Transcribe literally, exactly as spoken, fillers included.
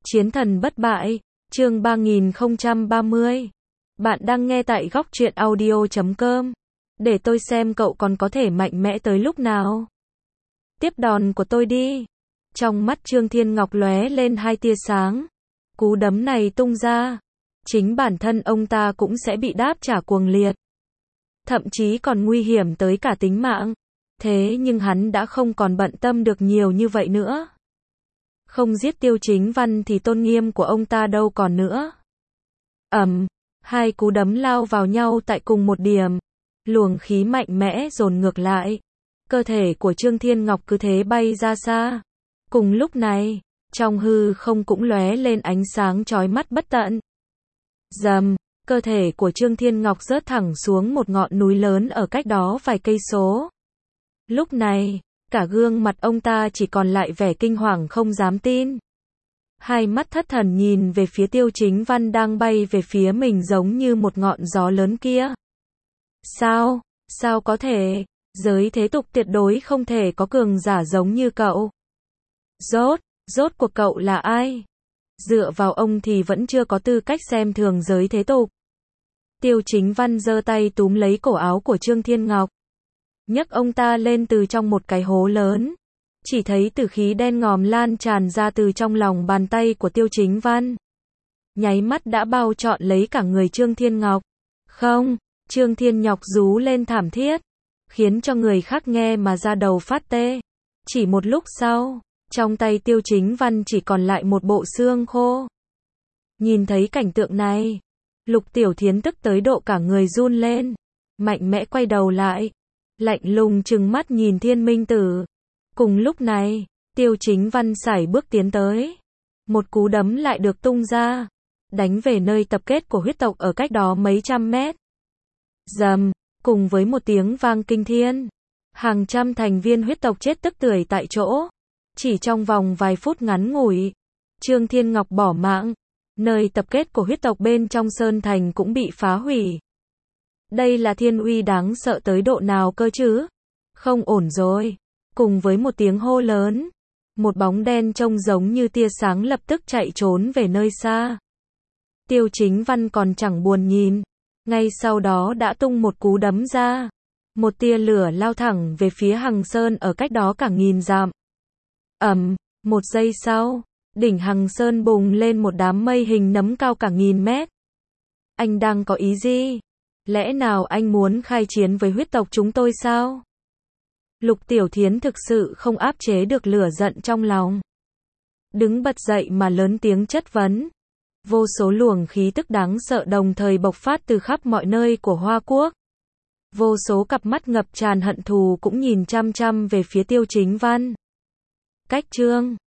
Chiến thần bất bại, chương ba nghìn không trăm ba mươi. Bạn đang nghe tại góc truyện audio chấm com. Để tôi xem cậu còn có thể mạnh mẽ tới lúc nào. Tiếp đòn của tôi đi. Trong mắt Trương Thiên Ngọc lóe lên hai tia sáng. Cú đấm này tung ra, chính bản thân ông ta cũng sẽ bị đáp trả cuồng liệt. Thậm chí còn nguy hiểm tới cả tính mạng. Thế nhưng hắn đã không còn bận tâm được nhiều như vậy nữa. Không giết Tiêu Chính Văn thì tôn nghiêm của ông ta đâu còn nữa. Ầm, hai cú đấm lao vào nhau tại cùng một điểm. Luồng khí mạnh mẽ dồn ngược lại. Cơ thể của Trương Thiên Ngọc cứ thế bay ra xa. Cùng lúc này, trong hư không cũng lóe lên ánh sáng chói mắt bất tận. Rầm, cơ thể của Trương Thiên Ngọc rớt thẳng xuống một ngọn núi lớn ở cách đó vài cây số. Lúc này, cả gương mặt ông ta chỉ còn lại vẻ kinh hoàng không dám tin. Hai mắt thất thần nhìn về phía Tiêu Chính Văn đang bay về phía mình giống như một ngọn gió lớn kia. Sao? Sao có thể? Giới thế tục tuyệt đối không thể có cường giả giống như cậu. Rốt, rốt cuộc cậu là ai? Dựa vào ông thì vẫn chưa có tư cách xem thường giới thế tục. Tiêu Chính Văn giơ tay túm lấy cổ áo của Trương Thiên Ngọc. Nhấc ông ta lên từ trong một cái hố lớn. Chỉ thấy tử khí đen ngòm lan tràn ra từ trong lòng bàn tay của Tiêu Chính Văn. Nháy mắt đã bao trọn lấy cả người Trương Thiên Ngọc. Không, Trương Thiên Ngọc rú lên thảm thiết. Khiến cho người khác nghe mà da đầu phát tê. Chỉ một lúc sau, trong tay Tiêu Chính Văn chỉ còn lại một bộ xương khô. Nhìn thấy cảnh tượng này, Lục Tiểu Thiến tức tới độ cả người run lên. Mạnh mẽ quay đầu lại. Lạnh lùng trừng mắt nhìn Thiên Minh Tử. Cùng lúc này, Tiêu Chính Văn sải bước tiến tới. Một cú đấm lại được tung ra. Đánh về nơi tập kết của huyết tộc ở cách đó mấy trăm mét. Rầm, cùng với một tiếng vang kinh thiên. Hàng trăm thành viên huyết tộc chết tức tưởi tại chỗ. Chỉ trong vòng vài phút ngắn ngủi, Trương Thiên Ngọc bỏ mạng. Nơi tập kết của huyết tộc bên trong Sơn Thành cũng bị phá hủy. Đây là thiên uy đáng sợ tới độ nào cơ chứ? Không ổn rồi. Cùng với một tiếng hô lớn, một bóng đen trông giống như tia sáng lập tức chạy trốn về nơi xa. Tiêu Chính Văn còn chẳng buồn nhìn. Ngay sau đó đã tung một cú đấm ra. Một tia lửa lao thẳng về phía Hằng Sơn ở cách đó cả nghìn dặm. Ầm, một giây sau, đỉnh Hằng Sơn bùng lên một đám mây hình nấm cao cả nghìn mét. Anh đang có ý gì? Lẽ nào anh muốn khai chiến với huyết tộc chúng tôi sao? Lục Tiểu Thiến thực sự không áp chế được lửa giận trong lòng. Đứng bật dậy mà lớn tiếng chất vấn. Vô số luồng khí tức đáng sợ đồng thời bộc phát từ khắp mọi nơi của Hoa Quốc. Vô số cặp mắt ngập tràn hận thù cũng nhìn chăm chăm về phía Tiêu Chính Văn. Cách chương